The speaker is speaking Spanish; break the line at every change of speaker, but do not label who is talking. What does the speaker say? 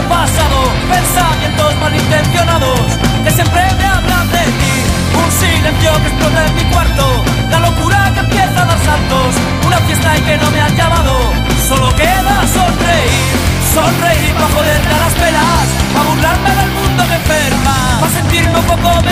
pasado, pensamientos malintencionados que siempre me hablan de ti. Un silencio que explota en mi cuarto, la locura que empieza a dar saltos, una fiesta en que no me han llamado. Solo queda sonreír, sonreír para joderme a las penas, para burlarme del mundo que enferma, para sentirme un poco